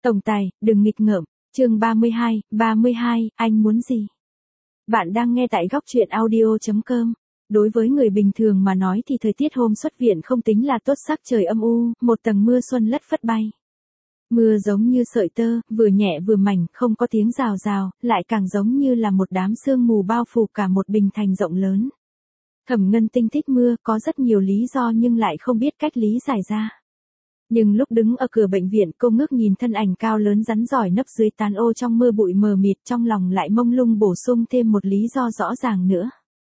Tổng tài, đừng nghịch ngợm. Chương 32, anh muốn gì? Bạn đang nghe tại góc truyện audio.com. Đối với người bình thường mà nói thì thời tiết hôm xuất viện không tính là tốt, sắc trời âm u, một tầng mưa xuân lất phất bay. Mưa giống như sợi tơ, vừa nhẹ vừa mảnh, không có tiếng rào rào, lại càng giống như là một đám sương mù bao phủ cả một bình thành rộng lớn. Thẩm Ngân Tinh thích mưa, có rất nhiều lý do nhưng lại không biết cách lý giải ra. Nhưng lúc đứng ở cửa bệnh viện, cô ngước nhìn thân ảnh cao lớn rắn rỏi nấp dưới tán ô trong mưa bụi mờ mịt, trong lòng lại mông lung bổ sung thêm một lý do rõ ràng nữa.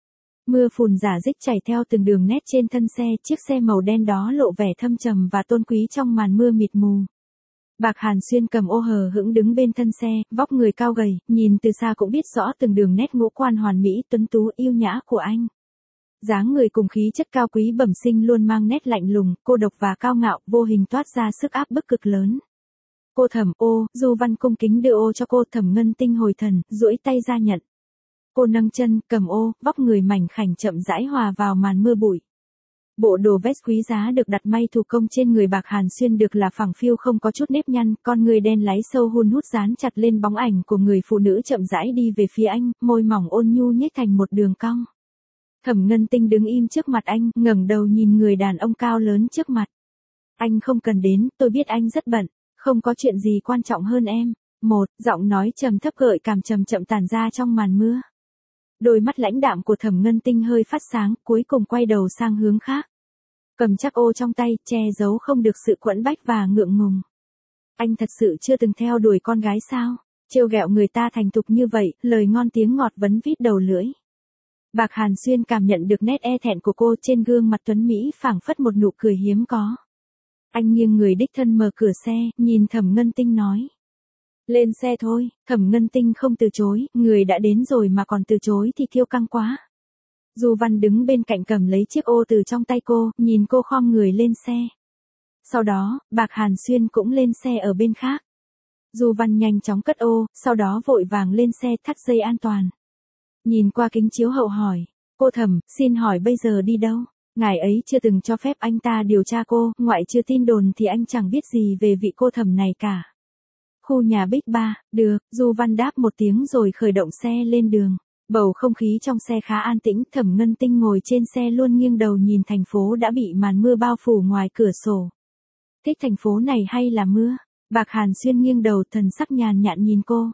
Mưa phùn rả rích chảy theo từng đường nét trên thân xe, chiếc xe màu đen đó lộ vẻ thâm trầm và tôn quý trong màn mưa mịt mù. Bạc Hàn Xuyên cầm ô hờ hững đứng bên thân xe, vóc người cao gầy, nhìn từ xa cũng biết rõ từng đường nét ngũ quan hoàn mỹ tuấn tú yêu nhã của anh. Dáng người cùng khí chất cao quý bẩm sinh luôn mang nét lạnh lùng, cô độc và cao ngạo, vô hình toát ra sức áp bức cực lớn. Cô Thẩm, Du Văn cung kính đưa ô cho cô. Thẩm Ngân Tinh hồi thần, duỗi tay ra nhận. Cô nâng chân, cầm ô, vóc người mảnh khảnh chậm rãi hòa vào màn mưa bụi. Bộ đồ vest quý giá được đặt may thủ công trên người Bạc Hàn Xuyên được là phẳng phiu không có chút nếp nhăn, con người đen láy sâu hun hút dán chặt lên bóng ảnh của người phụ nữ chậm rãi đi về phía anh, môi mỏng ôn nhu nhếch thành một đường cong. Thẩm Ngân Tinh đứng im trước mặt anh, ngẩng đầu nhìn người đàn ông cao lớn trước mặt. Anh không cần đến, tôi biết anh rất bận, không có chuyện gì quan trọng hơn em. Giọng nói trầm thấp gợi cảm chậm chậm tản ra trong màn mưa. Đôi mắt lãnh đạm của Thẩm Ngân Tinh hơi phát sáng, cuối cùng quay đầu sang hướng khác. Cầm chắc ô trong tay, che giấu không được sự quẫn bách và ngượng ngùng. Anh thật sự chưa từng theo đuổi con gái sao? Trêu ghẹo người ta thành thục như vậy, lời ngon tiếng ngọt vấn vít đầu lưỡi. Bạc Hàn Xuyên cảm nhận được nét e thẹn của cô trên gương mặt tuấn Mỹ, phảng phất một nụ cười hiếm có. Anh nghiêng người đích thân mở cửa xe, nhìn Thẩm Ngân Tinh nói. Lên xe thôi. Thẩm Ngân Tinh không từ chối, người đã đến rồi mà còn từ chối thì kiêu căng quá. Du Văn đứng bên cạnh cầm lấy chiếc ô từ trong tay cô, nhìn cô khom người lên xe. Sau đó, Bạc Hàn Xuyên cũng lên xe ở bên khác. Du Văn nhanh chóng cất ô, sau đó vội vàng lên xe thắt dây an toàn. Nhìn qua kính chiếu hậu hỏi, cô Thẩm, xin hỏi bây giờ đi đâu? Ngài ấy chưa từng cho phép anh ta điều tra cô, ngoại trừ tin đồn thì anh chẳng biết gì về vị cô Thẩm này cả. Khu nhà Bích Ba, được, Du Văn đáp một tiếng rồi khởi động xe lên đường. Bầu không khí trong xe khá an tĩnh, Thẩm Ngân Tinh ngồi trên xe luôn nghiêng đầu nhìn thành phố đã bị màn mưa bao phủ ngoài cửa sổ. Thích thành phố này hay là mưa? Bạc Hàn Xuyên nghiêng đầu, thần sắc nhàn nhạt nhìn cô.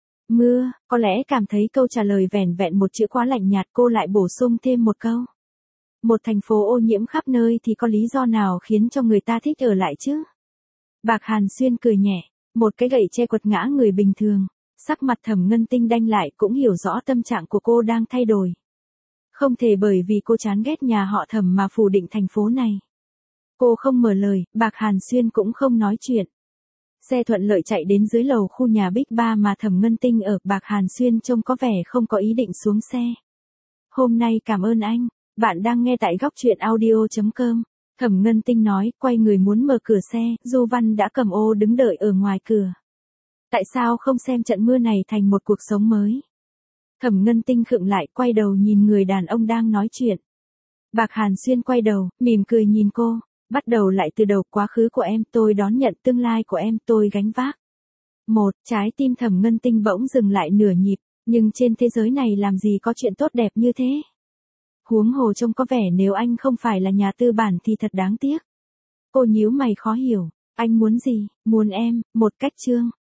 Mưa, có lẽ cảm thấy câu trả lời vẻn vẹn một chữ quá lạnh nhạt, cô lại bổ sung thêm một câu. Một thành phố ô nhiễm khắp nơi thì có lý do nào khiến cho người ta thích ở lại chứ? Bạc Hàn Xuyên cười nhẹ, một cái gậy che quật ngã người bình thường. Sắc mặt Thẩm Ngân Tinh đanh lại, cũng hiểu rõ tâm trạng của cô đang thay đổi. Không thể bởi vì cô chán ghét nhà họ Thẩm mà phủ định thành phố này. Cô không mở lời, Bạc Hàn Xuyên cũng không nói chuyện. Xe thuận lợi chạy đến dưới lầu khu nhà Bích Ba mà Thẩm Ngân Tinh ở. Bạc Hàn Xuyên trông có vẻ không có ý định xuống xe. Hôm nay cảm ơn anh. Bạn đang nghe tại góc truyện audio.com. Thẩm Ngân Tinh nói, quay người muốn mở cửa xe. Du Văn đã cầm ô đứng đợi ở ngoài cửa. Tại sao không xem trận mưa này thành một cuộc sống mới? Thẩm Ngân Tinh khựng lại, quay đầu nhìn người đàn ông đang nói chuyện. Bạc Hàn Xuyên quay đầu, mỉm cười nhìn cô. Bắt đầu lại từ đầu, quá khứ của em tôi đón nhận, tương lai của em tôi gánh vác. Trái tim Thẩm Ngân Tinh bỗng dừng lại nửa nhịp, nhưng trên thế giới này làm gì có chuyện tốt đẹp như thế? Huống hồ trông có vẻ nếu anh không phải là nhà tư bản thì thật đáng tiếc. Cô nhíu mày khó hiểu, anh muốn gì? Muốn em, một cách chương.